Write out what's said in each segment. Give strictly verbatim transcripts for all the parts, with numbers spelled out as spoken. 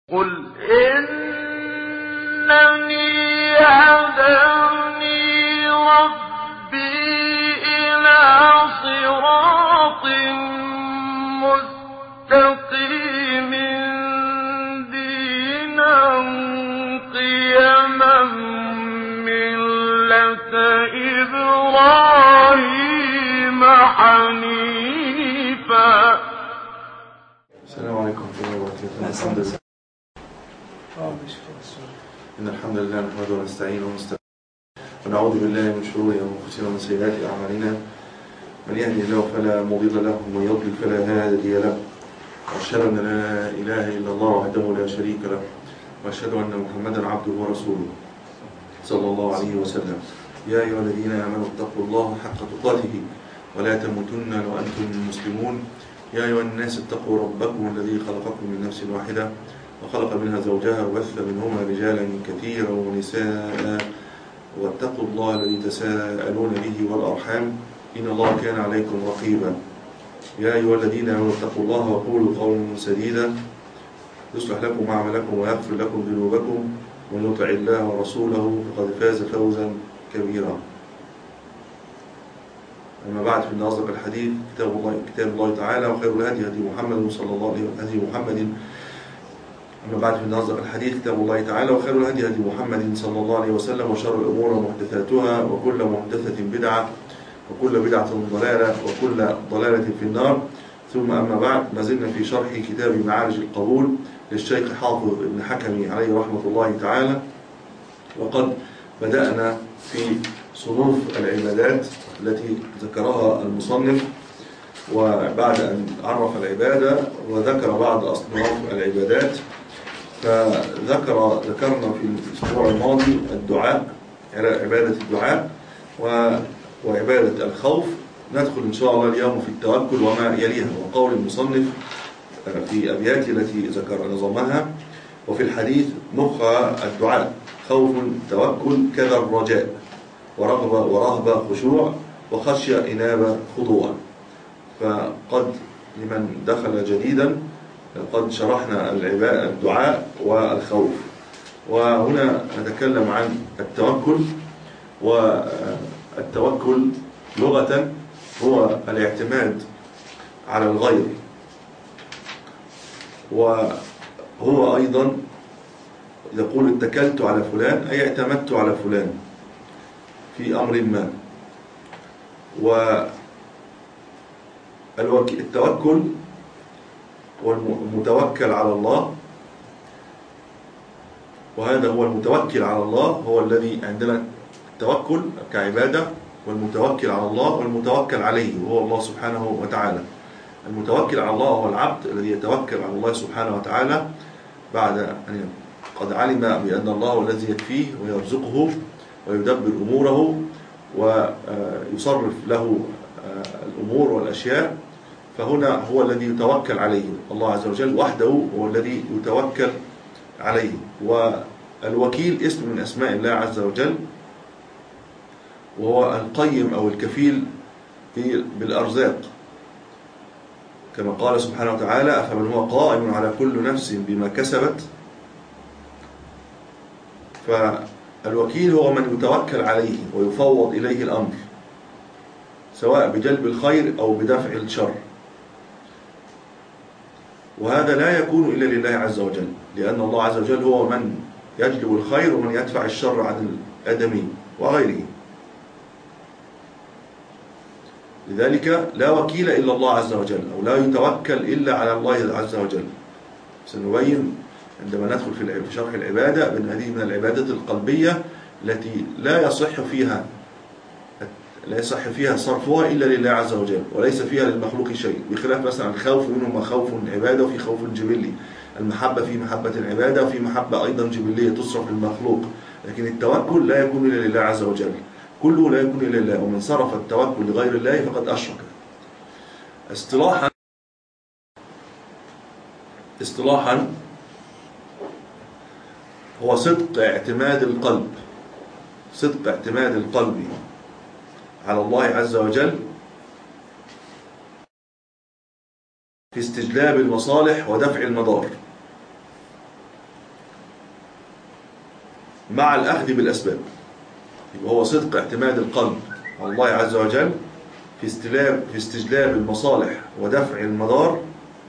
قل إنني هداني ربي إلى صراط مستقيم دينا قيما ملة إبراهيم حنيفا. السلام عليكم ورحمة الله وبركاته. الحمد لله. إن الحمد لله نحمده ونستعينه ونستغفره ونعوذ بالله من شرور أنفسنا ومن سيئات أعمالنا. من يهده الله فلا مضل له ومن يضلل فلا هادي له. وأشهد أن لا إله إلا الله وحده لا شريك له وأشهد أن محمدا عبده ورسوله صلى الله عليه وسلم. يا أيها الذين آمنوا اتقوا الله حق تقاته ولا تموتن وأنتم مسلمون. يا أيها الناس اتقوا ربكم الذي خلقكم من نفس واحدة وخلق منها زوجها وبث منهما رجالا كثيرا ونساء واتقوا الله الذي تساءلون به والأرحام إن الله كان عليكم رقيبا. يا أيها الذين آمنوا اتقوا الله وقولوا قولا سديدا يصلح لكم أعمالكم ويغفر لكم ذنوبكم ومن يطع الله ورسوله فقد فاز فوزا كبيرا. أما بعد، فإن أصدق الحديث كتاب الله كتاب الله تعالى وخير الهدي هدي محمد صلى الله عليه وسلم هدي محمد أما بعد فإن أصدق الحديث كتاب الله تعالى وخير الهدي هدي محمد صلى الله عليه وسلم وشر الأمور محدثاتها وكل محدثة بدعة وكل بدعة ضلالة وكل ضلالة في النار. ثم أما بعد، ما زلنا في شرح كتاب معارج القبول للشيخ حافظ ابن حكمي عليه رحمة الله تعالى، وقد بدأنا في صنوف العبادات التي ذكرها المصنف، وبعد أن عرف العبادة وذكر بعض أصناف العبادات فذكر ذكرنا في الأسبوع الماضي الدعاء، عبادة الدعاء وعبادة الخوف. ندخل إن شاء الله اليوم في التوكل وما يليها، وقول المصنف في أبياته التي ذكر نظمها: وفي الحديث مخ الدعاء خوف توكل كذا الرجاء ورغبة ورهبة خشوع وخشية إنابة خضوع. فقد لمن دخل جديدا قد شرحنا الدعاء والخوف، وهنا نتكلم عن التوكل. والتوكل لغة هو الاعتماد على الغير، وهو أيضا يقول اتكلت على فلان أي اعتمدت على فلان في أمر ما. والتوكل والمتوكل على الله، وهذا هو المتوكل على الله، هو الذي عندنا التوكل كعبادة، والمتوكل على الله والمتوكل عليه وهو الله سبحانه وتعالى. المتوكل على الله هو العبد الذي يتوكل على الله سبحانه وتعالى بعد أن قد علم بأن الله هو الذي يكفيه ويرزقه ويدبر أموره ويصرف له الأمور والأشياء، فهنا هو الذي يتوكل عليه الله عز وجل وحده، هو الذي يتوكل عليه. والوكيل اسم من أسماء الله عز وجل، وهو القيم أو الكفيل بالأرزاق، كما قال سبحانه وتعالى: أفمن هو قائم على كل نفس بما كسبت. فالوكيل هو من يتوكل عليه ويفوض إليه الأمر، سواء بجلب الخير أو بدفع الشر، وهذا لا يكون إلا لله عز وجل، لأن الله عز وجل هو من يجلب الخير ومن يدفع الشر عن الآدمين وغيره. لذلك لا وكيل إلا الله عز وجل، أو لا يتوكل إلا على الله عز وجل. سنبين عندما ندخل في شرح العبادة بأن هذه من العبادات القلبية التي لا يصح فيها لا يصح فيها صرفها إلا لله عز وجل، وليس فيها للمخلوق شيء، بخلاف مثلا الخوف، منهم خوف عبادة وفي خوف جبلي. المحبة في محبة العبادة وفي محبة أيضا جبلية تصرف للمخلوق، لكن التوكل لا يكون إلا لله عز وجل، كله لا يكون إلا لله. ومن صرف التوكل لغير الله فقد أشرك. اصطلاحا اصطلاحا هو صدق اعتماد القلب، صدق اعتماد القلب على الله عز وجل في استجلاب المصالح ودفع المضار. مع الأخذ بالأسباب. يبقى هو صدق اعتماد القلب على الله عز وجل في استجلاب في استجلاب المصالح ودفع المضار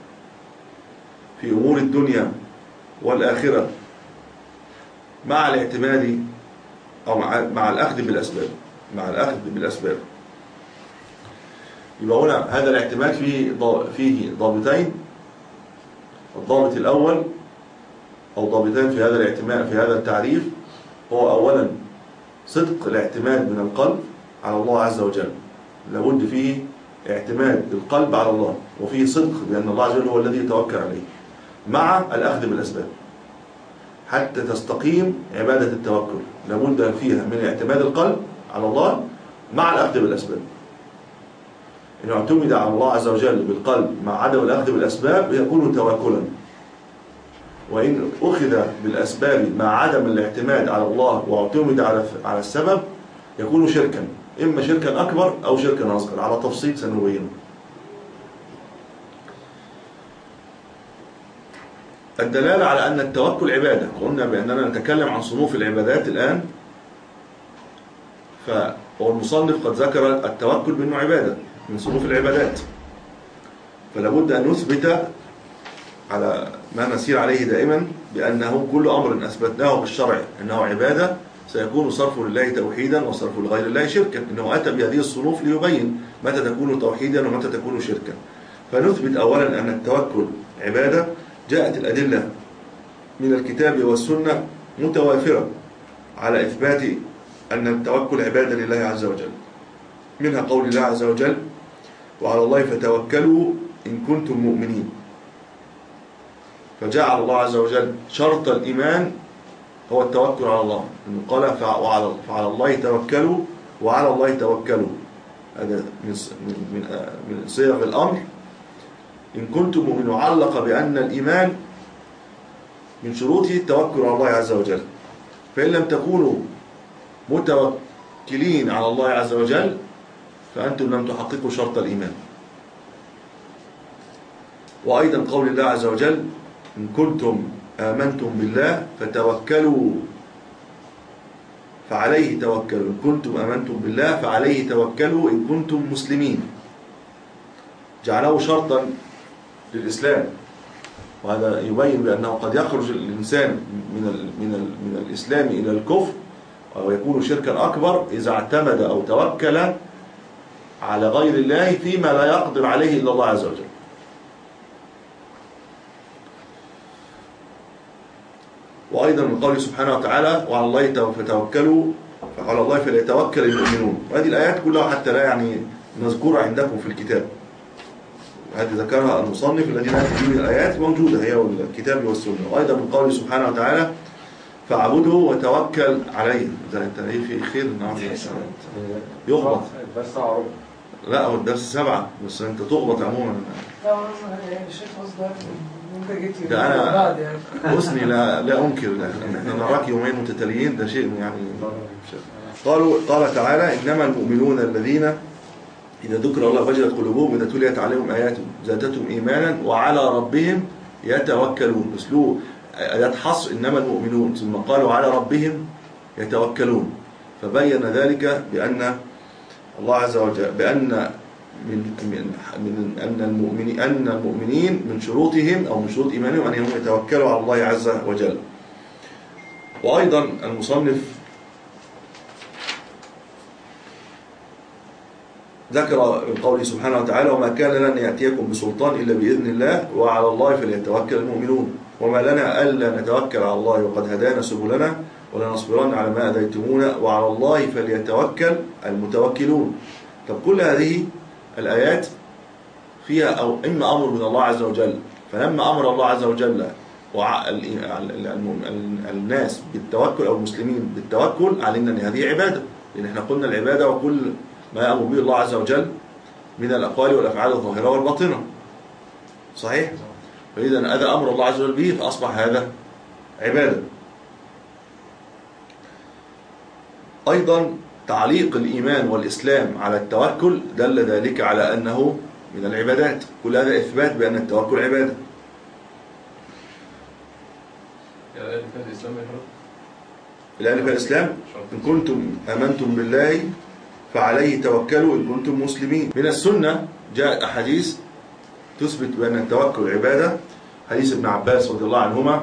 في أمور الدنيا والآخرة مع الاعتماد أو مع, مع الأخذ بالأسباب مع الأخذ بالأسباب. يبقى هنا هذا الاعتماد فيه فيه ضابطين. الضابط الأول أو ضابطين في هذا الاعتماد في هذا التعريف هو أولا صدق الاعتماد من القلب على الله عز وجل. لابد فيه اعتماد القلب على الله وفيه صدق بأن الله عز وجل هو الذي يتوكل عليه مع الأخذ بالأسباب حتى تستقيم عبادة التوكل. لابد فيها من اعتماد القلب على الله مع الأخذ بالأسباب. إن اعتمد على الله عز وجل بالقلب مع عدم الأخذ بالأسباب يكون توكلا، وإن أخذ بالأسباب مع عدم الاعتماد على الله واعتمد على على السبب يكون شركا، إما شركا أكبر أو شركا أصغر على تفصيل سنبينه. الدلالة على أن التوكل عبادة. قلنا بأننا نتكلم عن صنوف العبادات الآن، فالمصنف قد ذكر التوكل بأنه عبادة من صنوف العبادات، فلا بد أن نثبت على ما نسير عليه دائما بأنه كل أمر أثبتناه بالشرع أنه عبادة سيكون صرفه لله توحيدا وصرفه لغير الله شركا. إنه أتى بهذه الصنوف ليبين متى تكون توحيدا ومتى تكون شركا. فنثبت أولا أن التوكل عبادة. جاءت الأدلة من الكتاب والسنة متوافرة على إثبات أن التوكل عبادة لله عز وجل، منها قول الله عز وجل: وعلى الله فتوكلوا إن كنتم مؤمنين. فجعل الله عز وجل شرط الإيمان هو التوكل على الله، إنه قال فعلى الله توكلوا وعلى الله توكلوا. هذا من من من صيغ الأمر إن كنتم مؤمنين، علق بأن الإيمان من شروطه التوكل على الله عز وجل. فإن لم تكونوا متوكلين على الله عز وجل فأنتم لم تحققوا شرط الإيمان. وأيضا قول الله عز وجل: إن كنتم آمنتم بالله فتوكلوا فعليه توكلوا. إن كنتم آمنتم بالله فعليه توكلوا إن كنتم مسلمين. جعله شرطا للإسلام، وهذا يبين بأنه قد يخرج الإنسان من من من الإسلام إلى الكفر أو يكون شركا أكبر إذا اعتمد أو توكل على غير الله فيما لا يقدر عليه إلا الله عز وجل. وأيضا من قوله سبحانه وتعالى: وعلى الله فتوكلوا فعلى الله فليتوكل المؤمنون. وهذه الآيات كلها حتى لا يعني نذكرها عندكم في الكتاب، هذه ذكرها المصنف الذي نأتي به الآيات موجودة هي والكتاب والسنة. وأيضا من قوله سبحانه وتعالى: فاعبده وتوكل عليه. إذا أنت إيه في خير نعم يغبط بس أعرف لا هو الدرس سبعة بس أنت تغبط عموما. لا الشيخ قصدك أنت جيت ده أنا بعد يعني حسني لا لا أنكر، نحن نراك يومين متتاليين، ده شيء يعني. قالوا قال تعالى: إنما المؤمنون الذين إذا ذكر الله وجلت قلوبهم إذا تليت عليهم آياته زادتهم إيمانا وعلى ربهم يتوكلون. أسلوب آيات حصر إنما المؤمنون، ثم قالوا على ربهم يتوكلون، فبين ذلك بأن الله عز وجل بأن من من من أن المؤمنين أن المؤمنين من شروطهم أو من شروط إيمانهم أن هم يتوكلوا على الله عز وجل. وأيضا المصنف ذكر من قوله سبحانه وتعالى: وما كان لنا يأتيكم بسلطان إلا بإذن الله وعلى الله فليتوكل المؤمنون. وما لنا ألا نتوكل على الله وقد هدانا سبلنا ولنصبرن على ما أذيتمونا وعلى الله فليتوكل المتوكلون. طب كل هذه الآيات فيها أو إما أمر من الله عز وجل، فلما أمر الله عز وجل الناس بالتوكل أو المسلمين بالتوكل علمنا أن هذه عبادة، لأن احنا قلنا العبادة وكل ما يأمر به الله عز وجل من الأقوال والأفعال الظاهرة والباطنة، صحيح؟ فإذا هذا أمر الله عز وجل به فأصبح هذا عبادة. أيضا تعليق الإيمان والإسلام على التوكل دل ذلك على أنه من العبادات. كل هذا إثبات بأن التوكل عبادة. الآن في الإسلام إن كنتم آمنتم بالله فعليه توكلوا إن كنتم مسلمين. من السنة جاء أحاديث تثبت بأن التوكل عبادة. حديث ابن عباس رضي الله عنهما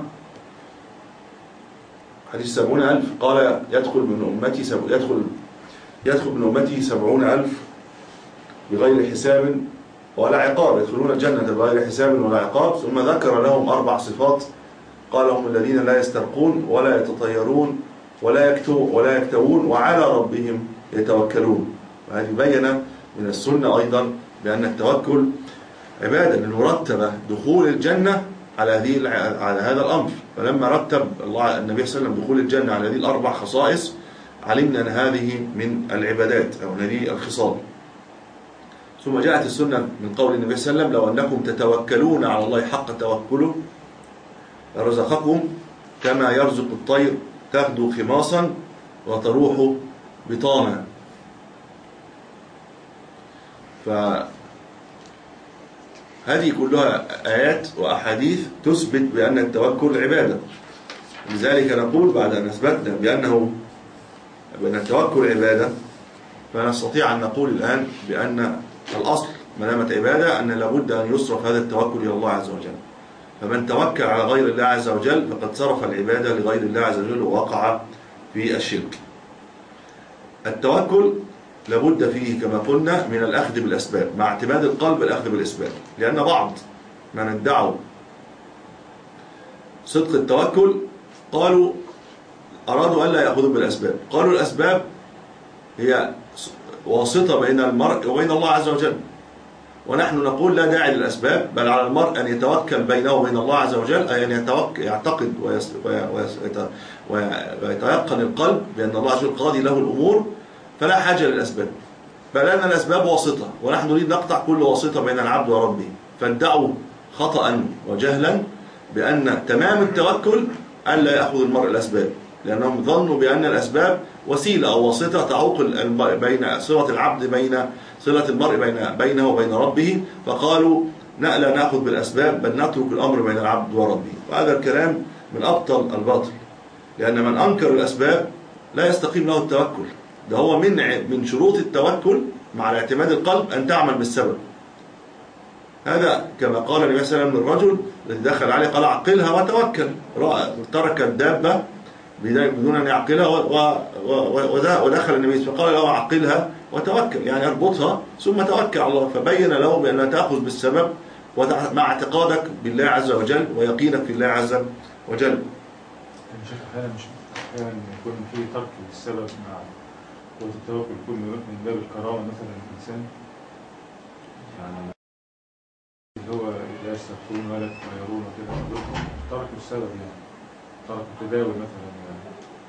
حديث سبعون ألف قال يدخل من أمتي سب... يدخل يدخل من أمتي سبعون ألف بغير حساب ولا عقاب، يدخلون الجنة بغير حساب ولا عقاب. ثم ذكر لهم أربع صفات قال هم الذين لا يسترقون ولا يتطيرون ولا يكتوون ولا يكتوون وعلى ربهم يتوكلون. وهذه بين من السنة أيضا بأن التوكل عبادة لنرتب دخول الجنة على هذه على هذا الأمر. فلما رتب الله النبي صلى الله عليه وسلم دخول الجنة على هذه الأربع خصائص علمنا أن هذه من العبادات أو هذه الخصال. ثم جاءت السنة من قول النبي صلى الله عليه وسلم لو أنكم تتوكلون على الله حق توكله رزقكم كما يرزق الطير تغدو خماصا وتروح بطانا. فهذه كلها آيات وأحاديث تثبت بأن التوكل عبادة. لذلك نقول بعد أن أثبتنا بأنه بأن التوكل عبادة فنستطيع أن نقول الآن بأن الأصل ما دامت عبادة أن لابد أن يصرف هذا التوكل إلى الله عز وجل. فمن توكل على غير الله عز وجل فقد صرف العبادة لغير الله عز وجل ووقع في الشرك. التوكل لابد فيه كما قلنا من الأخذ بالأسباب مع اعتماد القلب الأخذ بالأسباب، لأن بعض من ادعوا صدق التوكل قالوا أرادوا ألا يأخذوا بالأسباب، قالوا الأسباب هي واسطة بين المرء وبين الله عز وجل، ونحن نقول لا داعي للأسباب، بل على المرء أن يتوكل بينه وبين الله عز وجل، أي أن يتوكل يعتقد ويتيقن القلب بأن الله عز وجل قاضي له الأمور فلا حاجة للأسباب، بل أن الأسباب واسطة ونحن نريد نقطع كل واسطة بين العبد وربه. فادعوا خطأ وجهلا بأن تمام التوكل ألا يأخذ المرء الأسباب، لأنهم ظنوا بأن الأسباب وسيلة أو واسطة تعوق بين صلة العبد بين صلة المرء بين بينه وبين ربه، فقالوا لا نأخذ بالأسباب بل نترك الأمر بين العبد وربه. وهذا الكلام من أبطل الباطل، لأن من أنكر الأسباب لا يستقيم له التوكل. ده هو من من شروط التوكل مع الاعتماد القلب أن تعمل بالسبب. هذا كما قال النبي صلى الله عليه وسلم للرجل الذي دخل عليه قال عقلها وتوكل، ترك الدابة بدون أن يعقلها ودخل النبي فقال له عقلها وتوكل، يعني اربطها ثم توكل على الله. فبين له بأن تأخذ بالسبب مع اعتقادك بالله عز وجل ويقينك في الله عز وجل. شيخ أحيانا مش أحيانا يكون في ترك السبب مع قوة التوكل يكون من باب الكرامة مثلا الإنسان، يعني اللي هو لا يستغفرون ولا يتطيرون وكده تركوا السبب، يعني تركوا التداوي مثلا يعني.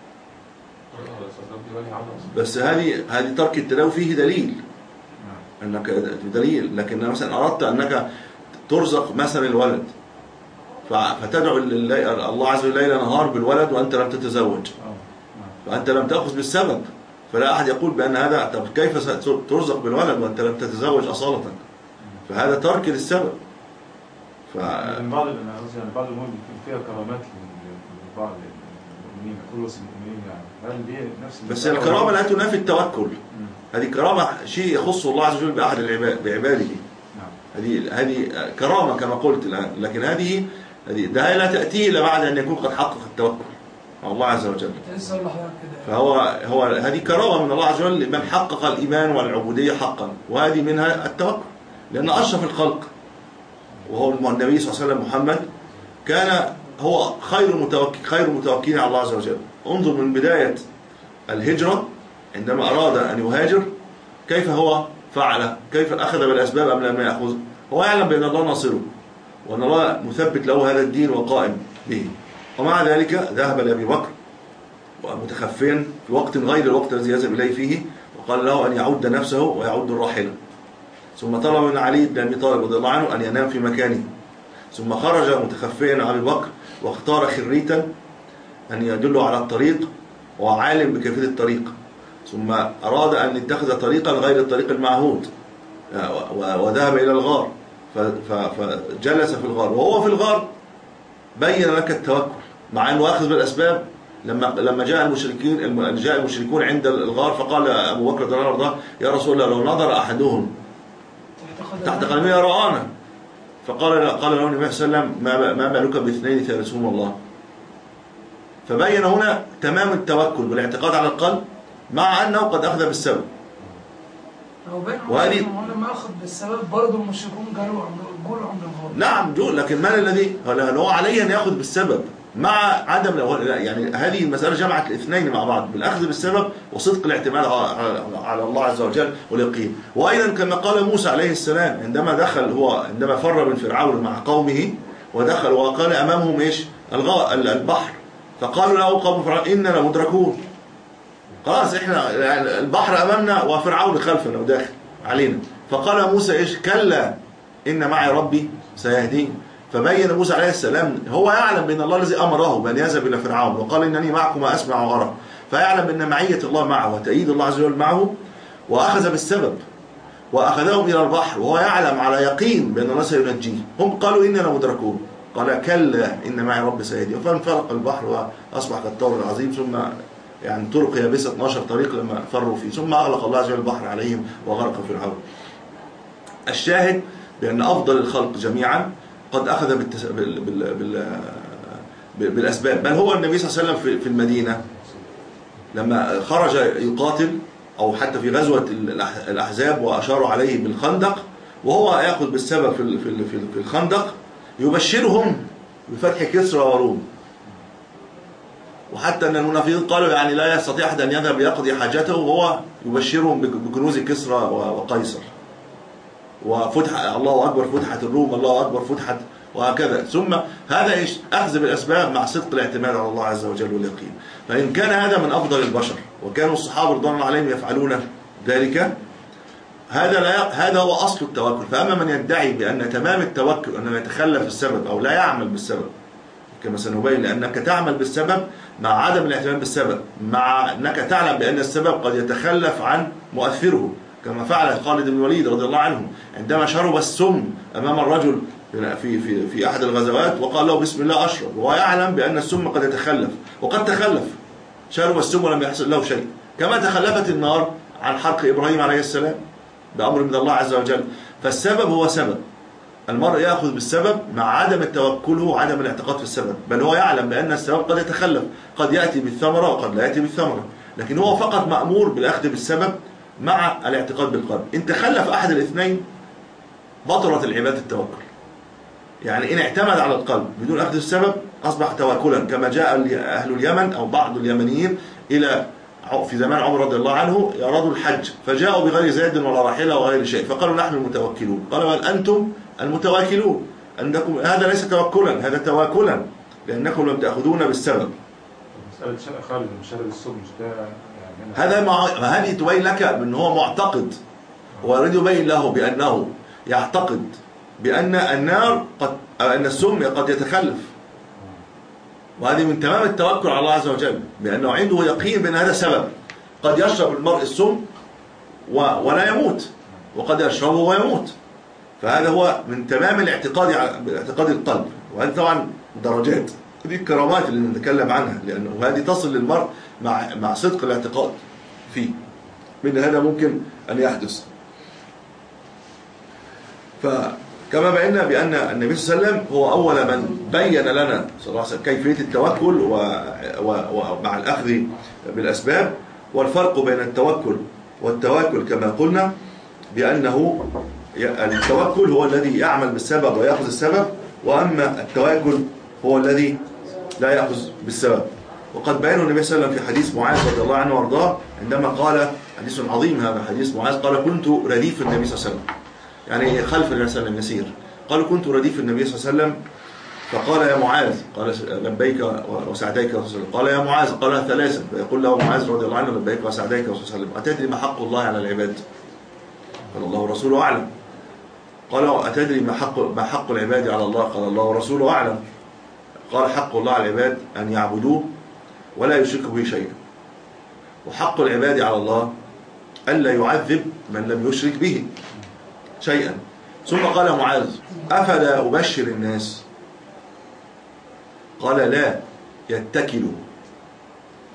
بس هذه هذه ترك التداوي فيه دليل انك دليل، لكن مثلا اردت انك ترزق مثلا الولد فتدعو الله عز وجل ليل نهار بالولد وانت لم تتزوج، فانت لم تأخذ بالسبب، فلا احد يقول بان هذا طب كيف ترزق بالولد وانت لم تتزوج اصالة؟ فهذا ترك للسبب. ف بعض يعني بعض الامور بيكون فيها كرامات لبعض المؤمنين، كل وصف المؤمنين يعني، هل دي نفس بس الكرامة لا تنافي التوكل. هذه كرامة شيء يخص الله عز وجل بأحد العباد بعباده. هذه هذه كرامة كما قلت الآن، لكن هذه هذه ده لا تأتي إلا بعد أن يكون قد حقق التوكل على الله عز وجل. فهو هو هذه كرامة من الله عز وجل لمن حقق الإيمان والعبودية حقا، وهذه منها التوكل، لأن أشرف الخلق وهو النبي صلى الله عليه وسلم محمد كان هو خير متوكل خير متوكلين على الله عز وجل. انظر من بداية الهجرة عندما أراد أن يهاجر كيف هو فعل، كيف أخذ بالأسباب أم لم يأخذ. هو يعلم بأن الله ناصره وأن الله مثبت له هذا الدين وقائم به، ومع ذلك ذهب لأبي بكر ومتخفيا في وقت غير الوقت الذي يذهب إليه فيه، وقال له أن يعد نفسه ويعد الراحلة، ثم طلب من علي بن أبي طالب رضي الله عنه أن ينام في مكانه، ثم خرج متخفيا على أبي بكر واختار خريتا أن يدله على الطريق وعالم بكيفية الطريق، ثم أراد أن يتخذ طريقا غير الطريق المعهود وذهب إلى الغار فجلس في الغار، وهو في الغار بين لك التوكل مع أنه أخذ بالأسباب، لما لما جاء المشركين جاء المشركون عند الغار، فقال ابو بكر رضي الله عنه يا رسول الله لو نظر احدهم تحت قدمي رآنا. فقال قال له النبي صلى الله عليه وسلم ما ما بالك باثنين ثالثهما الله. فبين هنا تمام التوكل بالاعتقاد على القلب مع انه قد اخذ بالسبب. وهذه لما اخذ بالسبب برضه المشركون قالوا قولوا عند الغار. نعم جول، لكن من الذي هو عليه ان ياخذ بالسبب مع عدم، يعني هذه المسألة جمعت الاثنين مع بعض بالأخذ بالسبب وصدق الاعتماد على الله عز وجل واليقين. وأيضا كما قال موسى عليه السلام عندما دخل هو عندما فر من فرعون مع قومه ودخل وقال أمامهم إيش البحر، فقالوا له قوم فرعون إننا لمدركون، خلاص إحنا البحر أمامنا وفرعون خلفنا وداخل علينا. فقال موسى إيش كلا إن معي ربي سيهدين. فبين موسى عليه السلام هو يعلم بأن الله الذي أمره بأن يذهب إلى فرعون وقال إنني معكم أسمع وأرى، فيعلم بأن معية الله معه وتأييد الله عز وجل معه، وأخذ بالسبب وأخذهم إلى البحر وهو يعلم على يقين بأن الله سينجيه. هم قالوا إننا مدركون، قال كلا إن معي ربي سيهدين. فانفلق البحر وأصبح كالطور العظيم، ثم يعني طرق يابسة اثناشر طريق لما فروا فيه، ثم أغلق الله عز وجل البحر عليهم وغرق فرعون. الشاهد بأن أفضل الخلق جميعا قد أخذ بالتس... بال... بال... بال... بالأسباب. بل هو النبي صلى الله عليه وسلم في المدينة لما خرج يقاتل أو حتى في غزوة الأحزاب وأشاروا عليه بالخندق وهو يأخذ بالسبب في في الخندق، يبشرهم بفتح كسرى وروم. وحتى أن المنافقين قالوا يعني لا يستطيع أحد أن يذهب يقضي حاجته وهو يبشرهم بكنوز كسرى وقيصر. وفتح الله أكبر فتحت الروم، الله أكبر فتحت، وهكذا. ثم هذا إيش أخذ بالأسباب مع صدق الاعتماد على الله عز وجل واليقين. فإن كان هذا من أفضل البشر وكانوا الصحابة رضوان الله عليهم يفعلون ذلك، هذا لا هذا هو أصل التوكل. فأما من يدعي بأن تمام التوكل أنه يتخلف السبب أو لا يعمل بالسبب كما سنبين، لأنك تعمل بالسبب مع عدم الاعتماد بالسبب، مع أنك تعلم بأن السبب قد يتخلف عن مؤثره، كما فعل خالد بن الوليد رضي الله عنه عندما شرب السم أمام الرجل في في في أحد الغزوات وقال له بسم الله أشرب، وهو يعلم بأن السم قد يتخلف، وقد تخلف، شرب السم ولم يحصل له شيء، كما تخلفت النار عن حرق إبراهيم عليه السلام بأمر من الله عز وجل. فالسبب هو سبب، المرء يأخذ بالسبب مع عدم التوكل وعدم الاعتقاد في السبب، بل هو يعلم بأن السبب قد يتخلف، قد يأتي بالثمرة وقد لا يأتي بالثمرة، لكن هو فقط مأمور بالأخذ بالسبب مع الاعتقاد بالقلب. إن تخلف أحد الاثنين بطلت العبادة التوكل. يعني إن اعتمد على القلب بدون أخذ السبب أصبح توكلا، كما جاء أهل اليمن أو بعض اليمنيين إلى في زمان عمر رضي الله عنه أرادوا الحج، فجاءوا بغير زاد ولا راحلة وغير شيء، فقالوا نحن المتوكلون، قالوا بل أنتم المتواكلون، أنكم هذا ليس توكلا، هذا تواكلا، لأنكم لم تأخذون بالسبب. مسألة خالد بن شرب السم مش ده يعني هذا مع... هذه تبين لك أن هو معتقد، ويريد يبين له بأنه يعتقد بأن النار قد أن السم قد يتخلف، وهذه من تمام التوكل على الله عز وجل، بأنه عنده يقين بأن هذا سبب. قد يشرب المرء السم و... ولا يموت، وقد يشربه ويموت، فهذا هو من تمام الاعتقاد على اعتقاد القلب. وهذه طبعا درجات، دي الكرامات اللي نتكلم عنها، لأنه هذه تصل للمرء مع مع صدق الاعتقاد فيه، من هذا ممكن أن يحدث. فكما بينا بأن النبي صلى الله عليه وسلم هو أول من بين لنا صلى الله عليه وسلم كيفية التوكل ومع الأخذ بالأسباب، والفرق بين التوكل والتواكل كما قلنا، بأنه التوكل هو الذي يعمل بالسبب ويأخذ السبب، وأما التواكل هو الذي لا يأخذ بالسبب. وقد بينه النبي صلى الله عليه وسلم في حديث معاذ رضي الله عنه وارضاه، عندما قال، حديث عظيم هذا حديث معاذ، قال كنت رديف النبي صلى الله عليه وسلم، يعني خلف النبي صلى الله عليه وسلم يسير، قال كنت رديف النبي صلى الله عليه وسلم، فقال يا معاذ، قال لبيك وسعديك يا رسول الله، قال يا معاذ، قال ثلاثا، فيقول له معاذ رضي الله عنه لبيك وسعديك يا رسول الله، أتدري ما حق الله على العباد؟ قال الله ورسوله أعلم. قال أتدري ما حق ما حق العباد على الله؟ قال الله ورسوله أعلم. قال حق الله على العباد أن يعبدوه ولا يشركوا به شيئا، وحق العباد على الله ألا يعذب من لم يشرك به شيئا. ثم قال معاذ أفلا أبشر الناس؟ قال لا، يتكلوا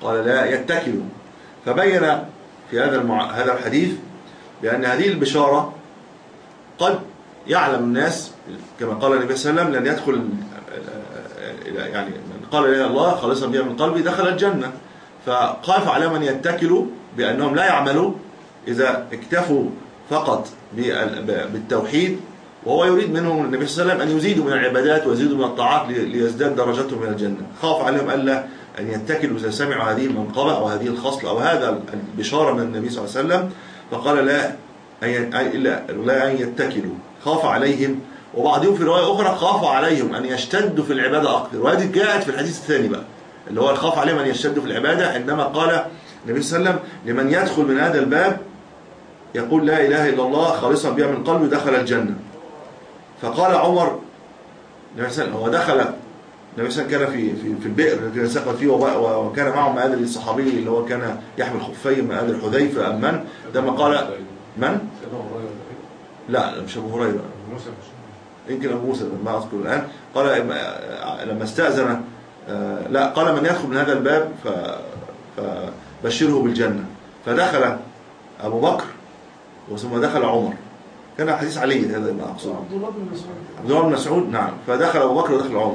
قال لا يتكلوا. فبين في هذا المع... هذا الحديث بأن هذه البشارة قد يعلم الناس كما قال النبي صلى الله عليه وسلم لن يدخل يعني من قال لا إله إلا الله خالصا بها من قلبي دخل الجنة. فخاف على من يتكلوا بأنهم لا يعملوا إذا اكتفوا فقط بالتوحيد، وهو يريد منهم النبي صلى الله عليه وسلم أن يزيدوا من العبادات ويزيدوا من الطاعات ليزداد درجتهم من الجنة. خاف عليهم ألا أن يتكلوا إذا سمعوا هذه المنقبة أو هذه الخصلة أو هذا البشارة من النبي صلى الله عليه وسلم، فقال لا لا أن يتكلوا. خاف عليهم، وبعضهم في رواية أخرى خاف عليهم أن يشتدوا في العبادة أكثر، وهذه جاءت في الحديث الثاني بقى اللي هو الخاف عليهم أن يشتدوا في العبادة، عندما قال النبي صلى الله عليه وسلم لمن يدخل من هذا الباب يقول لا إله إلا الله خالصا بها من قلبه دخل الجنة. فقال عمر النبي صلى الله عليه وسلم هو دخل النبي صلى الله عليه وسلم كان في في في البئر الذي سقط فيه وكان معه مآذر الصحابي اللي هو كان يحمل خفين مآذر حذيفة أم من لما قال من؟ لا مش أبو هريرة، يمكن أبو موسى ما أذكر الآن. قال لما استأذن لا قال من يدخل من هذا الباب فبشره بالجنة. فدخل أبو بكر وثم دخل عمر، كان حديث علي هذا ما أقصده عبد الله بن مسعود عبد الله بن مسعود نعم. فدخل أبو بكر ودخل عمر.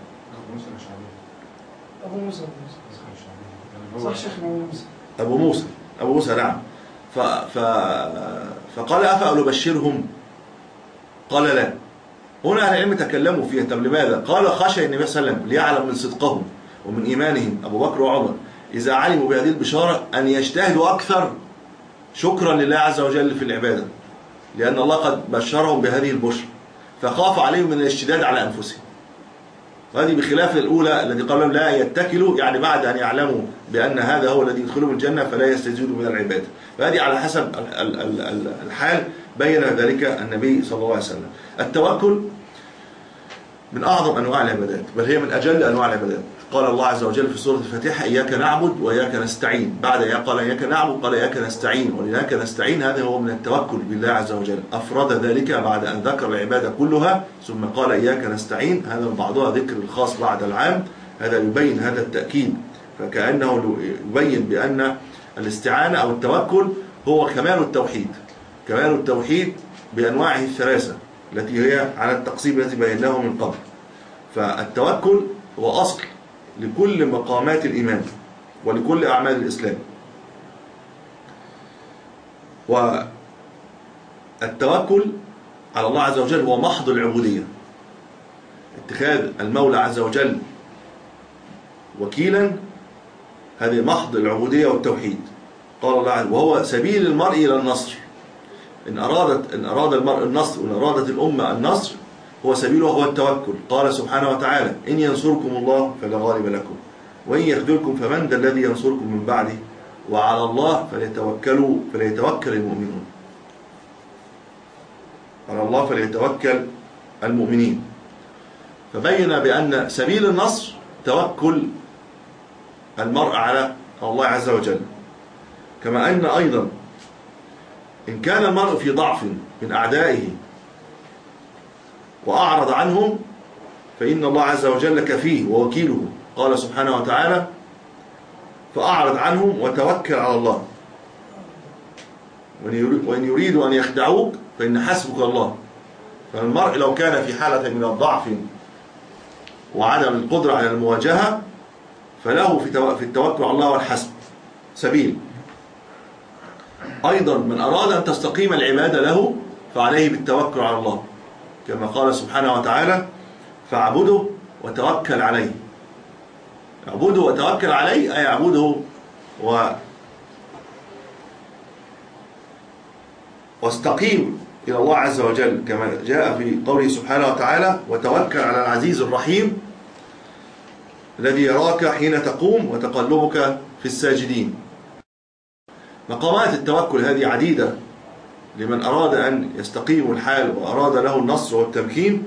أبو موسى صح شيخ أبو موسى أبو موسى أبو موسى نعم. ف ف فقال أفأبشرهم؟ قال لا. هنا أهل العلم تكلموا فيها. طب لماذا؟ قال خشي النبي صلى الله عليه وسلم ليعلم من صدقهم ومن إيمانهم أبو بكر وعمر إذا علموا بهذه البشارة أن يجتهدوا أكثر شكرا لله عز وجل في العبادة، لأن الله قد بشرهم بهذه البشرى، فخاف عليهم من الاشتداد على أنفسهم. وهذه بخلاف الأولى الذي قال لهم لا يتكلوا، يعني بعد أن يعلموا بأن هذا هو الذي يدخلهم الجنة فلا يستزيدوا من العبادة. فهذه على حسب الحال بين ذلك النبي صلى الله عليه وسلم. التوكل من أعظم أنواع العبادات، بل هي من أجل أنواع العبادات. قال الله عز وجل في سورة الفاتحة إياك نعبد وإياك نستعين، بعد قال إياك نعبد قال إياك نستعين، وإياك نستعين هذا هو من التوكل بالله عز وجل. أفرد ذلك بعد أن ذكر العبادة كلها ثم قال إياك نستعين، هذا بعضها ذكر الخاص بعد العام، هذا يبين هذا التأكيد. فكأنه يبين بأن الاستعانة أو التوكل هو كمال التوحيد، كمال التوحيد بأنواعه الثلاثة التي هي على التقسيم الذي بيناه من قبل. فالتوكل هو أصل لكل مقامات الإيمان ولكل أعمال الإسلام. والتوكل على الله عز وجل هو محض العبودية، اتخاذ المولى عز وجل وكيلا، هذه محض العبودية والتوحيد. قال الله عز وجل وهو سبيل المرء إلى النصر. إن أرادت إن أراد المرء النصر وإن أرادت الأمة النصر هو سبيله هو التوكل. قال سبحانه وتعالى إن ينصركم الله فلا غالب لكم وإن يخذلكم فمن ذا الذي ينصركم من بعده وعلى الله فليتوكلوا فليتوكل المؤمنون. على الله فليتوكل المؤمنين. فبين بأن سبيل النصر توكل المرء على الله عز وجل. كما أن أيضا إن كان المرء في ضعف من أعدائه وأعرض عنهم فإن الله عز وجل كفيه ووكيله. قال سبحانه وتعالى فأعرض عنهم وتوكل على الله وإن يريدوا أن يخدعوك فإن حسبك الله. فالمرء لو كان في حالة من الضعف وعدم القدرة على المواجهة فله في التوكل على الله والحسب سبيل. أيضا من أراد أن تستقيم العبادة له فعليه بالتوكل على الله، كما قال سبحانه وتعالى فاعبده وتوكل عليه. اعبده وتوكل عليه أي اعبده و واستقيم إلى الله عز وجل، كما جاء في قوله سبحانه وتعالى وتوكل على العزيز الرحيم الذي يراك حين تقوم وتقلبك في الساجدين. مقامات التوكل هذه عديدة لمن أراد أن يستقيم الحال وأراد له النصر والتمكين،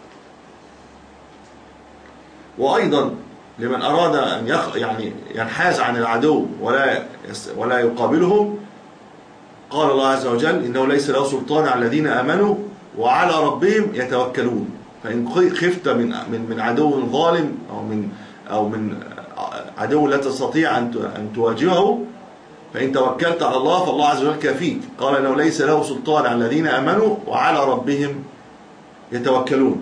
وأيضا لمن أراد أن يخ... يعني ينحاز عن العدو ولا يس... ولا يقابلهم. قال الله عز وجل إنه ليس له سلطان على الذين آمنوا وعلى ربهم يتوكلون. فإن خفت من من من عدو ظالم أو من أو من عدو لا تستطيع أن تواجهه، فإن توكلت على الله فالله عز وجل كافيك. قال إنه ليس له سلطان على الذين آمنوا وعلى ربهم يتوكلون.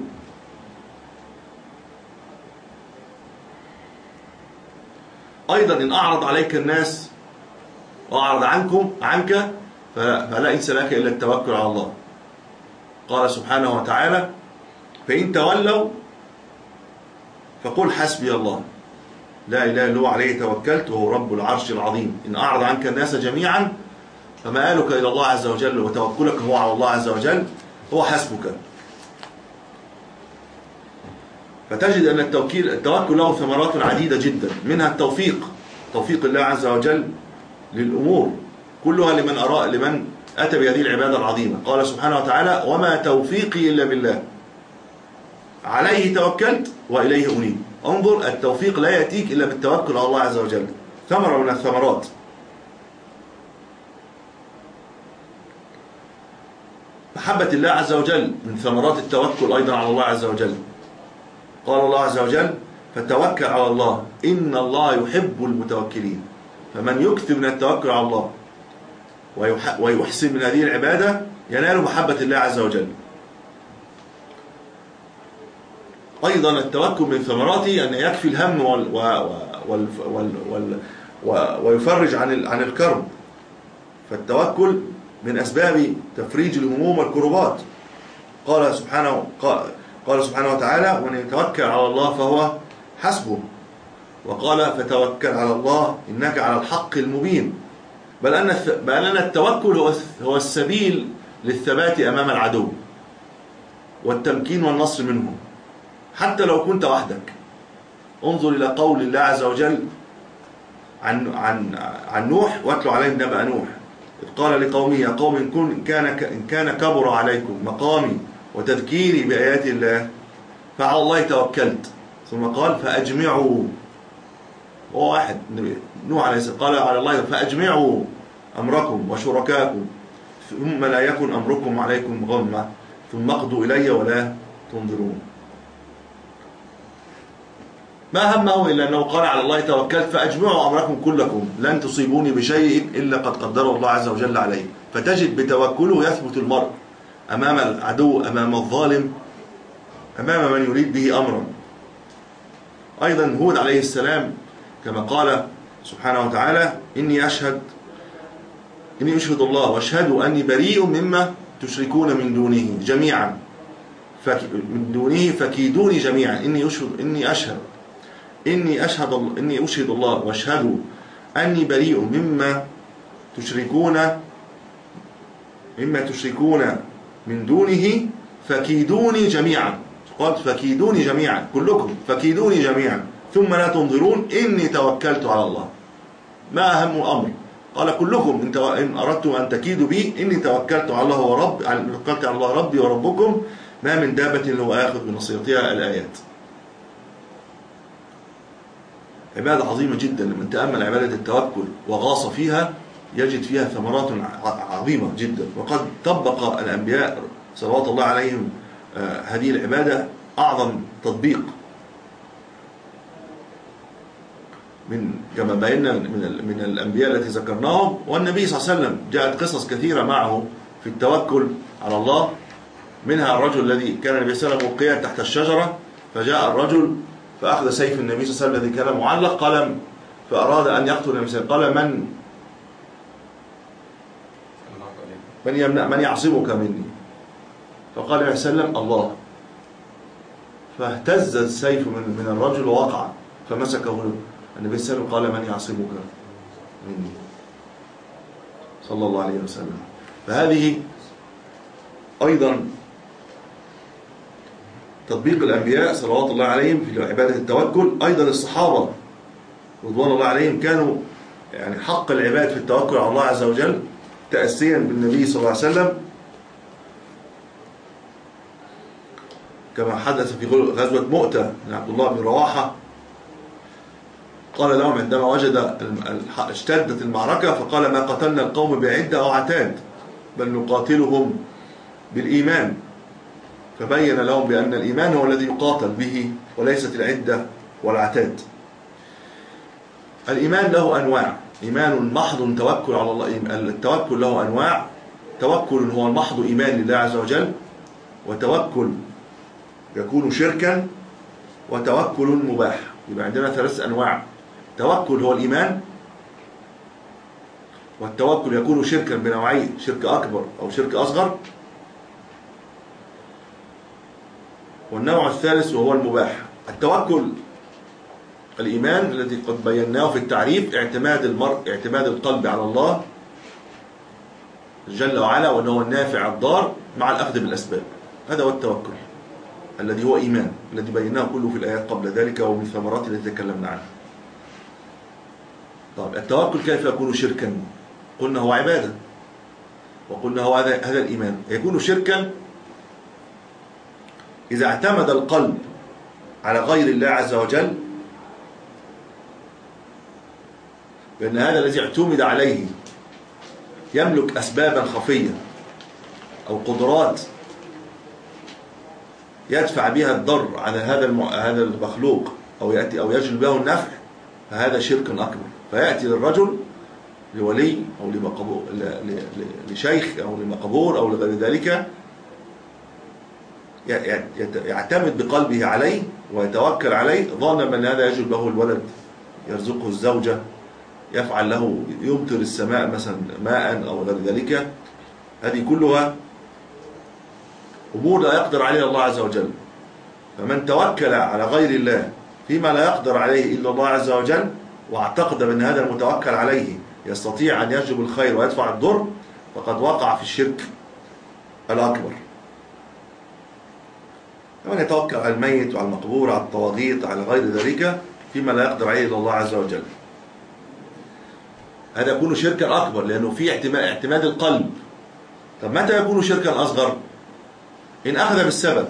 أيضا إن أعرض عليك الناس وأعرض عنكم عنك فلا ليس لك إلا التوكل على الله. قال سبحانه وتعالى: فإن تولوا فقل حسبي الله لا إله إلا هو عليه توكلت وهو رب العرش العظيم. إن أعرض عنك الناس جميعا فمآلك إلى الله عز وجل وتوكلك هو على الله عز وجل هو حسبك. فتجد أن التوكيل التوكل له ثمرات عديدة جدا، منها التوفيق، توفيق الله عز وجل للأمور كلها لمن أراء لمن أتى بهذه العبادة العظيمة. قال سبحانه وتعالى: وما توفيقي إلا بالله عليه توكلت وإليه أنيب. انظر، التوفيق لا يأتيك إلا بالتوكل على الله عز وجل، ثمرة من الثمرات. محبة الله عز وجل من ثمرات التوكل أيضا على الله عز وجل. قال الله عز وجل: فتوكل على الله إن الله يحب المتوكلين. فمن يكثر من التوكل على الله ويحسن من هذه العبادة ينال محبة الله عز وجل. أيضا التوكل من ثمراته أن يكفي الهم وال وال وال وال ويفرج عن عن الكرب. فالتوكل من أسباب تفريج الهموم والكربات. قال سبحانه قال سبحانه وتعالى: ومن يتوكل على الله فهو حسبه. وقال: فتوكل على الله إنك على الحق المبين. بل أن بل أن التوكل هو السبيل للثبات أمام العدو والتمكين والنصر منه حتى لو كنت وحدك. انظر إلى قول الله عز وجل عن عن عن نوح: واتلو عليهم نبأ نوح إذ قال لقومه يا قوم إن كان إن كان كبر عليكم مقامي وتذكيري بآيات الله فعلى الله توكلت. ثم قال: فأجمعوا. هو واحد نوح عليه السلام قال على الله: فأجمعوا أمركم وشركاكم ثم لا يكن أمركم عليكم غمة ثم اقضوا إلي ولا تنظرون. ما همه إلا أنه قال على الله توكلت فأجمعوا أمركم كلكم لن تصيبوني بشيء إلا قد قدره الله عز وجل عليه. فتجد بتوكله يثبت المرء أمام العدو، أمام الظالم، أمام من يريد به أمرا. أيضا هود عليه السلام كما قال سبحانه وتعالى: إني أشهد إني أشهد الله واشهدوا أني بريء مما تشركون من دونه جميعا من دونه فكيدوني جميعا. إني أشهد إني أشهد إني أشهد إني أشهد الله واشهدوا أني بريء مما تشركون مما تشركون من دونه فكيدوني جميعا. قالت: فكيدوني جميعا كلكم فكيدوني جميعا ثم لا تنظرون إني توكلت على الله. ما أهم الأمر؟ قال: كلكم إن أردتم أن تكيدوا بي إني توكلت على الله ورب توكلت على الله ربي وربكم ما من دابة هو آخذ بنصيحتها. الآيات عبادة عظيمة جدا. لمن تأمل عبادة التوكل وغاص فيها يجد فيها ثمرات عظيمة جدا. وقد طبق الأنبياء صلوات الله عليهم هذه العبادة أعظم تطبيق، من كما بينا من من الأنبياء التي ذكرناهم. والنبي صلى الله عليه وسلم جاءت قصص كثيرة معه في التوكل على الله. منها الرجل الذي كان النبي صلى الله عليه وسلم وقيا تحت الشجرة فجاء الرجل فأخذ سيف النبي صلى الله عليه وسلم الذي كان معلق قال فأراد أن يقتل النبي صلى الله عليه وسلم. قال: من من يمنع من يعصمك مني؟ فقال النبي صلى الله عليه وسلم: الله. فاهتز السيف من من الرجل ووقع فمسكه النبي صلى الله عليه وسلم قال: من يعصمك مني؟ صلى الله عليه وسلم. فهذه أيضا تطبيق الأنبياء صلوات الله عليهم في عبادة التوكل. أيضا الصحابة رضوان الله عليهم كانوا يعني حق العباد في التوكل على الله عز وجل تأسيا بالنبي صلى الله عليه وسلم، كما حدث في غزوة مؤتة من عبد الله بن رواحة. قال لهم عندما وجد اشتدت المعركة فقال: ما قتلنا القوم بعدة أو عتاد بل نقاتلهم بالإيمان. فبين لهم بأن الإيمان هو الذي يقاتل به وليست العدة والعتاد. الإيمان له أنواع. إيمان محض توكل على الله. التوكل له أنواع. توكل هو المحض إيمان لله عز وجل، وتوكل يكون شركا، وتوكل مباح. يبقى عندنا ثلاث أنواع. توكل هو الإيمان، والتوكل يكون شركا بنوعين، شرك أكبر أو شرك أصغر، والنوع الثالث وهو المباح. التوكل الإيمان الذي قد بيناه في التعريف اعتماد المرء اعتماد القلب على الله جل وعلا، وأنه هو النافع الضار مع الأخذ بالأسباب. هذا هو التوكل الذي هو إيمان، الذي بيناه كله في الآيات قبل ذلك ومن ثمرات التي تكلمنا عنها. طيب التوكل كيف يكون شركا؟ قلنا هو عبادة، وقلنا هو هذا هذا الإيمان. يكون شركا إذا اعتمد القلب على غير الله عز وجل، بأن هذا الذي اعتمد عليه يملك أسبابا خفية أو قدرات يدفع بها الضر على هذا هذا المخلوق، أو يأتي أو يجلب له النفع، فهذا شرك أكبر. فيأتي للرجل لولي أو لمقبور لشيخ أو لمقبور أو لغير ذلك، يعتمد بقلبه عليه ويتوكل عليه ظانا بأن هذا يجلب له الولد، يرزقه الزوجة، يفعل له يمطر السماء مثلا ماء أو غير ذلك. هذه كلها أمور لا يقدر عليها الله عز وجل. فمن توكل على غير الله فيما لا يقدر عليه إلا الله عز وجل، واعتقد بأن هذا المتوكل عليه يستطيع أن يجلب الخير ويدفع الضر، فقد وقع في الشرك الأكبر. ومن يتوكل على الميت وعلى المقبور على الطواغيت على غير ذلك فيما لا يقدر عليه إلا الله عز وجل، هذا يكون شركا أكبر، لأنه فيه اعتماد القلب. طب متى يكون شركا أصغر؟ إن أخذ بالسبب،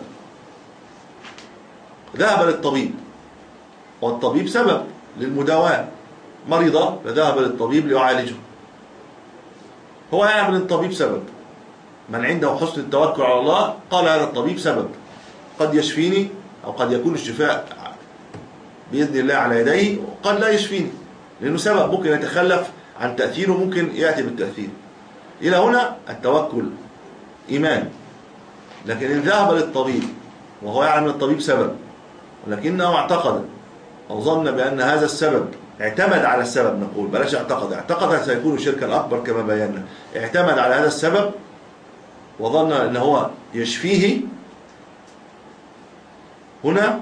ذهب للطبيب، والطبيب سبب للمداواة، مريضة فذهب للطبيب ليعالجه، هو يعلم أن الطبيب سبب. من عنده حسن التوكل على الله قال هذا الطبيب سبب، قد يشفيني أو قد يكون الشفاء بإذن الله على يديه، وقد لا يشفيني لأنه سبب ممكن يتخلف عن تأثيره، ممكن يأتي بالتأثير. إلى هنا التوكل إيمان. لكن إن ذهب للطبيب وهو يعلم أن الطبيب سبب، ولكنه اعتقد أو ظن بأن هذا السبب، اعتمد على السبب، نقول بلاش اعتقد، اعتقد سيكون شركا أكبر كما بينا، اعتمد على هذا السبب وظن أنه هو يشفيه، هنا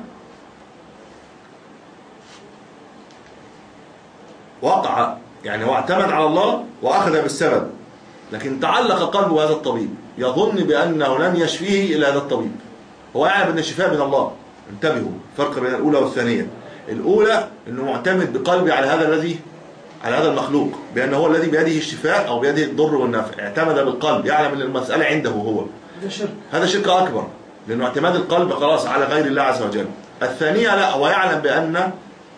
وقع، يعني هو اعتمد على الله وأخذ بالسبب، لكن تعلق قلبه هذا الطبيب، يظن بأنه لن يشفيه إلا هذا الطبيب. هو يعلم أن الشفاء من الله. انتبهوا، فرق بين الأولى والثانية. الأولى أنه معتمد بقلبه على هذا الذي على هذا المخلوق، بأنه هو الذي بيده الشفاء أو بيده الضر والنفع، اعتمد بالقلب، يعلم أن المسألة عنده هو. هذا شرك أكبر، لأنه اعتماد القلب خلاص على غير الله عز وجل. الثانية لا، هو يعلم بأن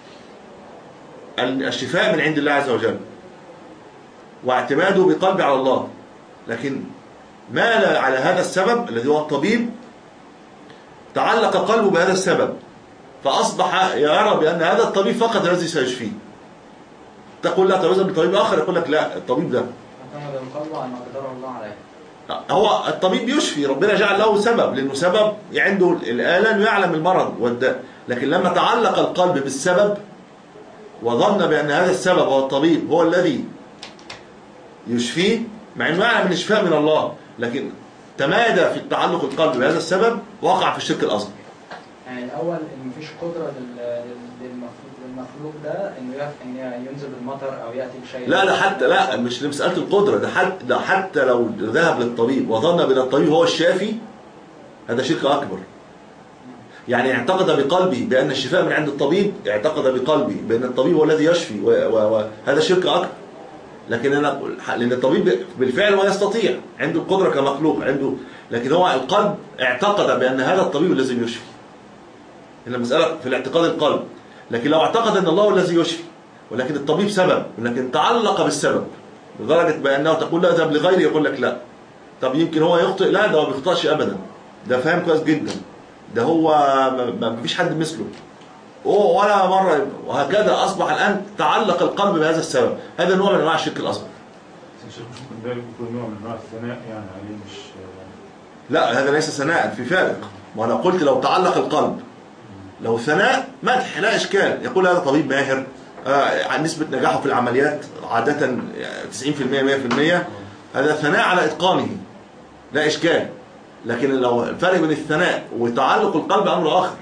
الشفاء من عند الله عز وجل، واعتماده بقلبه على الله، لكن مال على هذا السبب الذي هو الطبيب، تعلق قلبه بهذا السبب، فأصبح يرى بأن هذا الطبيب فقط الذي سيشفيه. تقول لا توزن بطبيب آخر، يقول لك لا، الطبيب ده اعتمد القلب على ما قدر الله عليه. هو الطبيب يشفي، ربنا جعل له سبب، لأنه سبب عنده الآلة ويعلم المرض والداء، لكن لما تعلق القلب بالسبب وظن بأن هذا السبب هو الطبيب هو الذي يشفيه، مع أنه يعلم الشفاء من الله، لكن تمادى في التعلق القلب بهذا السبب، وقع في الشرك الأصغر. يعني الأول إن مفيش قدرة للمخلوق ده إنه إنه ينزل المطر أو يأتي بشيء. لا لا حتى لا مش لمسألة القدرة، ده حتى ده حتى لو ذهب للطبيب وظن بأن الطبيب هو الشافي، هذا شرك أكبر. يعني اعتقد بقلبه بأن الشفاء من عند الطبيب، اعتقد بقلبه بأن الطبيب هو الذي يشفي، وهذا شرك أكبر. لكن أنا لأن الطبيب بالفعل هو يستطيع، عنده القدرة كمخلوق عنده، لكن هو القلب اعتقد بأن هذا الطبيب الذي يشفي. هنا المسألة في الاعتقاد القلب. لكن لو اعتقد أن الله هو الذي يشفي، ولكن الطبيب سبب، ولكن تعلق بالسبب لدرجة بأنه تقول لا ذهب لغيري، يقول لك لا، طب يمكن هو يخطئ، لا ده هو ما بيخطئش أبدا، ده فاهم كويس جدا، ده هو ما فيش حد مثله، ولا مرة، وهكذا أصبح الآن تعلق القلب بهذا السبب. هذا نوع من أنواع الشرك الأصغر. الشيخ مش ممكن ده يكون نوع من انواع الثناء يعني عليه، مش لا هذا ليس ثناء، في فارق. وأنا قلت لو تعلق القلب، لو ثناء مدح لا إشكال، يقول هذا طبيب ماهر، آه عن نسبة نجاحه في العمليات عادة تسعين بالمئة مئة بالمئة، هذا ثناء على إتقانه لا إشكال. لكن لو الفرق بين الثناء وتعلق القلب أمر آخر.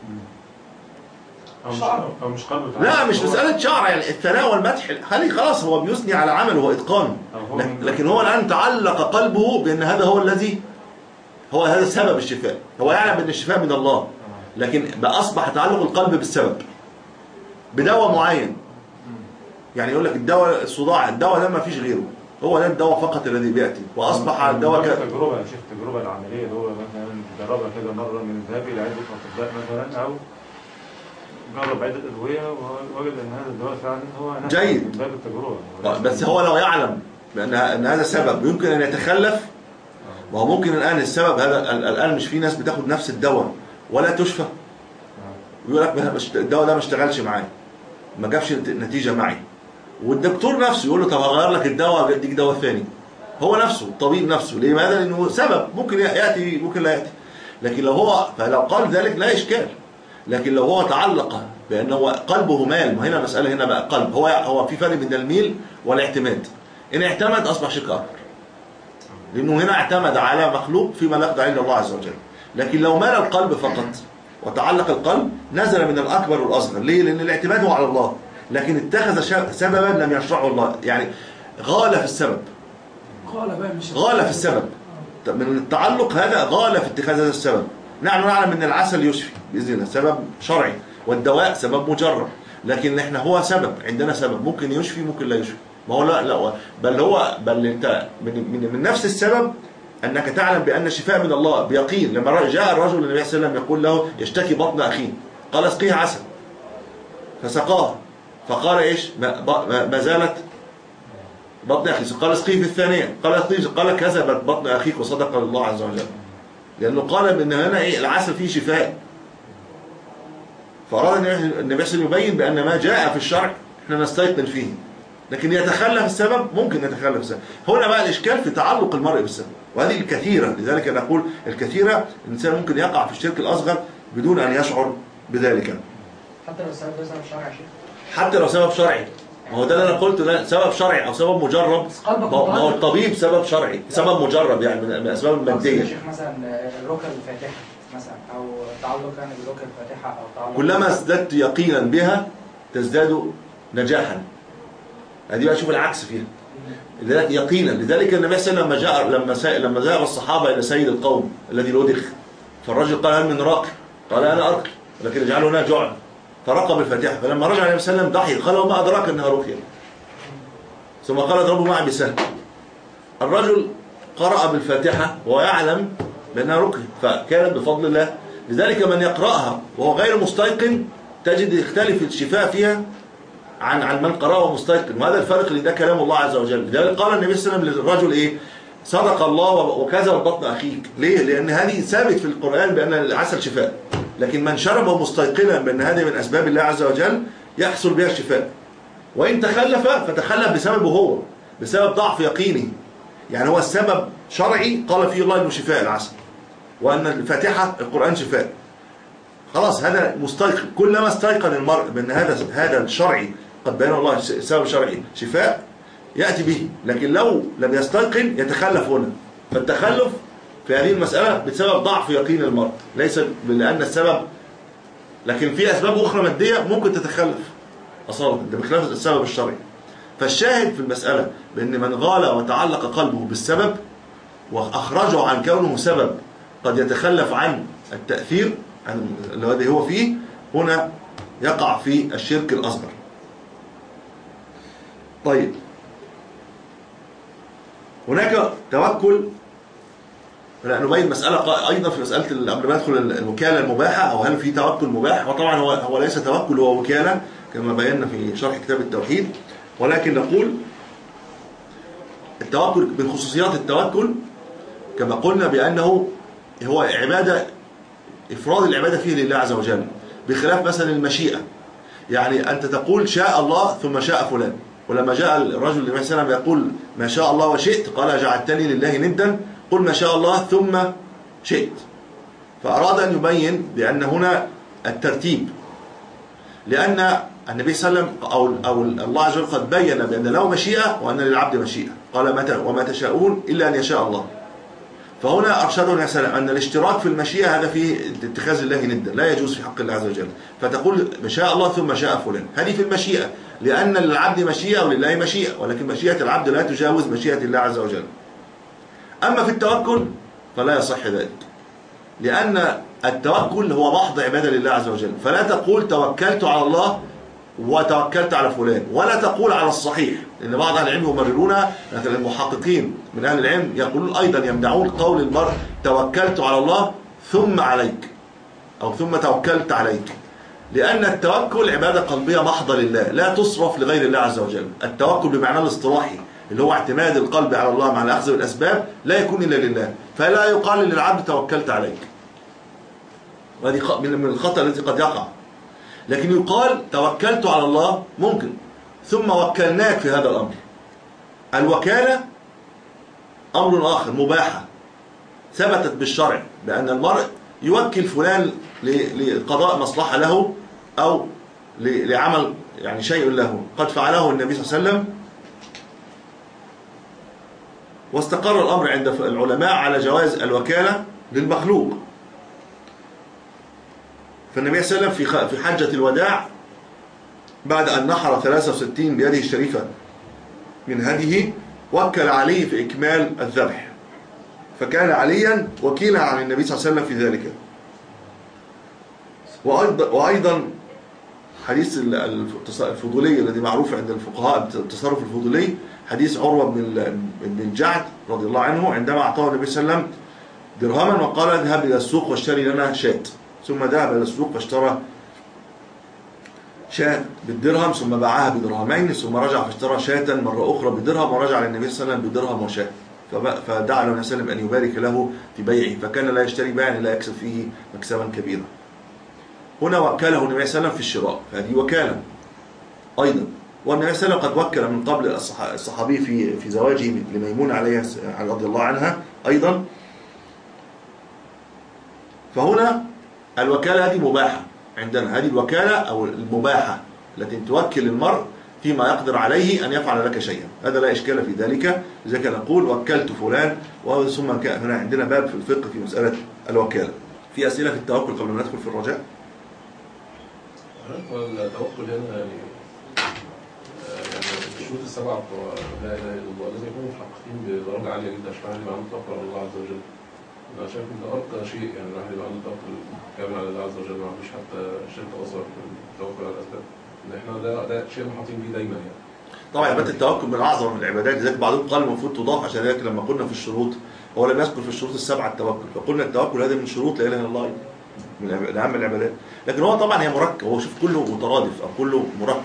او مش او مش قلب لا مش مسألة شعر، يعني الثناء والمدح خلي خلاص هو بيثني على عمله وإتقانه، لكن هو الآن تعلق قلبه بأن هذا هو الذي هو هذا سبب الشفاء. هو يعلم أن الشفاء من الله، لكن بقى أصبح تعلق القلب بالسبب بدواء معين. يعني يقول لك الدواء الصداع، الدواء ده ما فيش غيره، هو ده الدواء فقط الذي بيأتي، وأصبح الدواء ك... تجربة يا شيخ، التجربة العملية اللي هو مثلا جربها كذا مرة من الذهاب إلى عدة أطباء مثلا، أو جرب عدة أدوية ووجد أن هذا الدواء فعلا هو جيد من باب التجربة. بس هو لو يعلم بأن أن هذا سبب يمكن أن يتخلف، وهو ممكن الآن السبب هذا الآن مش في ناس بتاخد نفس الدواء ولا تشفى، ويقول لك الدواء ده ما اشتغلش معايا، ما جابش نتيجة معي، والدكتور نفسه يقول له طب هغير لك الدواء اديك دواء ثاني. هو نفسه الطبيب نفسه، لماذا؟ لأنه سبب ممكن يأتي ممكن لا يأتي. لكن لو هو فلو قال ذلك لا إشكال. لكن لو هو تعلق بأنه قلبه مال، ما هنا مسألة هنا بقى قلب، هو هو في فرق بين الميل والاعتماد. إن اعتمد أصبح شرك أكبر، لأنه هنا اعتمد على مخلوق فيما لا يقدر عليه الله عز وجل. لكن لو مال القلب فقط وتعلق القلب نزل من الأكبر والأصغر. ليه؟ لأن الاعتماد هو على الله، لكن اتخذ سببا لم يشرعه الله، يعني غال في السبب، غال في السبب من التعلق، هذا غال في اتخاذ هذا السبب. نحن نعلم أن العسل يشفي بإذن الله، سبب شرعي، والدواء سبب مجرد، لكن احنا هو سبب، عندنا سبب ممكن يشفي ممكن لا يشفي. ما هو لا لا بل هو بل انت من, من, من نفس السبب أنك تعلم بأن الشفاء من الله بيقين. لما جاء الرجل النبي صلى الله عليه وسلم يقول له يشتكي بطن أخيه، قال اسقيه عسل، فسقاه، فقال إيش ما, ما زالت بطن أخيه، قال اسقيه في الثانية، قال اسقيه، قال كذبت بطن أخيك وصدق الله عز وجل، لأنه قال بأن هنا إيه العسل فيه شفاء. فأراد النبي صلى الله عليه وسلم يبين بأن ما جاء في الشرع احنا نستيقن فيه، لكن يتخلف السبب ممكن يتخلف السبب. هنا بقى الإشكال في تعلق المرء بالسبب، وهذه الكثيرة. لذلك نقول الكثيرة الإنسان ممكن يقع في الشرك الأصغر بدون أن يشعر بذلك، حتى لو السبب ده سبب شرعي. حتى لو سبب شرعي، ما هو ده اللي أنا قلته، ده سبب شرعي أو سبب مجرب. ما هو الطبيب سبب شرعي، سبب مجرب يعني من الأسباب المادية. الشيخ مثلا الركن الفاتحة مثلا، أو تعلق يعني بركن الفاتحة، أو تعلق كلما ازددت يقينا بها تزداد نجاحا. هذه بقى شوف العكس فيها، لذلك يقينا. لذلك النبي صلى الله عليه وسلم لما جاء لما سا... لما ذهب الصحابة إلى سيد القوم الذي لدغ، فالرجل قال هل من راقي؟ قال أنا أرقي، ولكن اجعله هنا جعل، فرقى بالفاتحة. فلما رجع النبي صلى الله عليه وسلم ضحك، قال وما أدراك أنها رقية؟ ثم قال اضربوا معي بسهم. الرجل قرأ بالفاتحة وهو يعلم بأنها رقية، فكانت بفضل الله. لذلك من يقرأها وهو غير مستيقن تجد يختلف الشفاء فيها عن عن من قرأه ومستيقن، وهذا الفرق اللي ده كلام الله عز وجل. لذلك قال النبي صلى الله عليه وسلم للرجل ايه؟ صدق الله وكذب بطن اخيك. ليه؟ لان هذه ثابت في القرآن بان العسل شفاء، لكن من شربه مستيقنا بان هذه من اسباب الله عز وجل يحصل بها الشفاء، وان تخلف فتخلف بسببه هو، بسبب ضعف يقينه. يعني هو السبب شرعي قال فيه الله انه شفاء العسل، وان الفاتحة القرآن شفاء، خلاص هذا مستيقن. كلما استيقن المرء بان هذا هذا الشرعي قد بين الله سبب شرعي شفاء يأتي به، لكن لو لم يستيقن يتخلف هنا. فالتخلف في هذه المسألة بسبب ضعف يقين المرء، ليس لأن السبب، لكن في أسباب أخرى مادية ممكن تتخلف أصلا ده بخلاف السبب الشرعي. فالشاهد في المسألة بأن من غال وتعلق قلبه بالسبب وأخرجه عن كونه سبب قد يتخلف عن التأثير الذي هو فيه، هنا يقع في الشرك الأصغر. طيب هناك توكل، لا نبين مسألة أيضا في مسألة قبل ما ندخل الوكالة المباحة، أو هل في توكل مباح؟ وطبعا هو هو ليس توكل، هو وكالة كما بينا في شرح كتاب التوحيد. ولكن نقول التوكل من خصوصيات التوكل كما قلنا بأنه هو عبادة، إفراد العبادة فيه لله عز وجل، بخلاف مثلا المشيئة. يعني أنت تقول شاء الله ثم شاء فلان، ولما جاء الرجل للنبي صلى الله عليه وسلم يقول ما شاء الله وشئت قال جعلتني لله ندا، قل ما شاء الله ثم شئت. فأراد أن يبين بأن هنا الترتيب، لأن النبي صلى الله عليه وسلم أو, أو الله عز وجل قد بين بأن له مشيئة وأن للعبد مشيئة، قال متى وما تشاءون إلا أن يشاء الله. فهنا أرشده النبي صلى الله عليه وسلم أن الاشتراك في المشيئة هذا في اتخاذ الله ندا، لا يجوز في حق الله عز وجل. فتقول ما شاء الله ثم شاء فلان، هذه في المشيئة، لأن للعبد مشيئة ولله مشيئة، ولكن مشيئة العبد لا تجاوز مشيئة الله عز وجل. أما في التوكل فلا يصح ذلك، لأن التوكل هو محض عبادة لله عز وجل. فلا تقول توكلت على الله وتوكلت على فلان، ولا تقول على الصحيح، لأن بعض أهل العلم يمررونها، مثلا المحققين من أهل العلم يقولون أيضا يمنعون قول المرء توكلت على الله ثم عليك، أو ثم توكلت عليك، لأن التوكل عبادة قلبية محضة لله لا تصرف لغير الله عز وجل. التوكل بمعنى الاصطلاحي اللي هو اعتماد القلب على الله مع الأخذ بالأسباب لا يكون إلا لله، فلا يقال للعبد توكلت عليك، وهذه من الخطأ الذي قد يقع. لكن يقال توكلت على الله ممكن، ثم وكلناك في هذا الأمر. الوكالة أمر آخر مباحة ثبتت بالشرع، بأن المرء يوكل فلان لقضاء مصلحة له أو لعمل يعني شيء له، قد فعله النبي صلى الله عليه وسلم، واستقر الأمر عند العلماء على جواز الوكالة للمخلوق. فالنبي صلى الله عليه وسلم في حجة الوداع بعد أن نحر ثلاثة وستين بيده الشريفة من هديه وكل علي في إكمال الذبح، فكان عليا وكيلا عن النبي صلى الله عليه وسلم في ذلك. وأيضا حديث الفضولي الذي معروف عند الفقهاء التصرف الفضولي، حديث عروة بن الجعد رضي الله عنه عندما أعطاه النبي صلى الله عليه وسلم درهما وقال اذهب إلى السوق واشتري لنا شاة، ثم ذهب إلى السوق فاشترى شاة بالدرهم ثم باعها بدرهمين، ثم رجع فاشترى شاة مرة أخرى بدرهم، ورجع للنبي صلى الله عليه وسلم بدرهم وشاة، فدعا النبي صلى الله عليه وسلم أن يبارك له في بيعه، فكان لا يشتري بيعا لا يكسب فيه مكسبا كبيرا. هنا وكله النبي صلى الله عليه وسلم في الشراء، فهذه وكالة أيضا. والنبي صلى الله عليه وسلم قد وكل من قبل الصحابي في في زواجه لميمونة عليها رضي الله عنها أيضا. فهنا الوكالة هذه مباحة عندنا، هذه الوكالة أو المباحة التي توكل المرء فيما يقدر عليه أن يفعل لك شيئا، هذا لا إشكال في ذلك. لذلك نقول وكلت فلان. ثم هنا عندنا باب في الفقه في مسألة الوكالة. في أسئلة في التوكل قبل ما ندخل في الرجاء؟ التوكل هنا يعني يعني الشروط السبعة بتوع لا إله إلا الله لازم يكونوا محققين بدرجة عالية جدا عشان الواحد يبقى عنده توكل على الله عز وجل. أنا شايف إن ده أرقى شيء، يعني الواحد يبقى عنده توكل كامل على الله عز وجل، ما عندوش حتى شرط أصغر من التوكل على الأسباب. إن إحنا ده ده شيء محاطين بيه دايما يعني. طبعا عبادة التوكل من أعظم العبادات، لذلك بعضهم قال المفروض تضاف، عشان ذلك لما قلنا في الشروط هو لم يذكر في الشروط السبعة التوكل، فقلنا التوكل هذا من شروط لا إله إلا الله من أهم العبادات. لكن هو طبعا هي مركب، هو شوف كله مترادف أو كله مركب.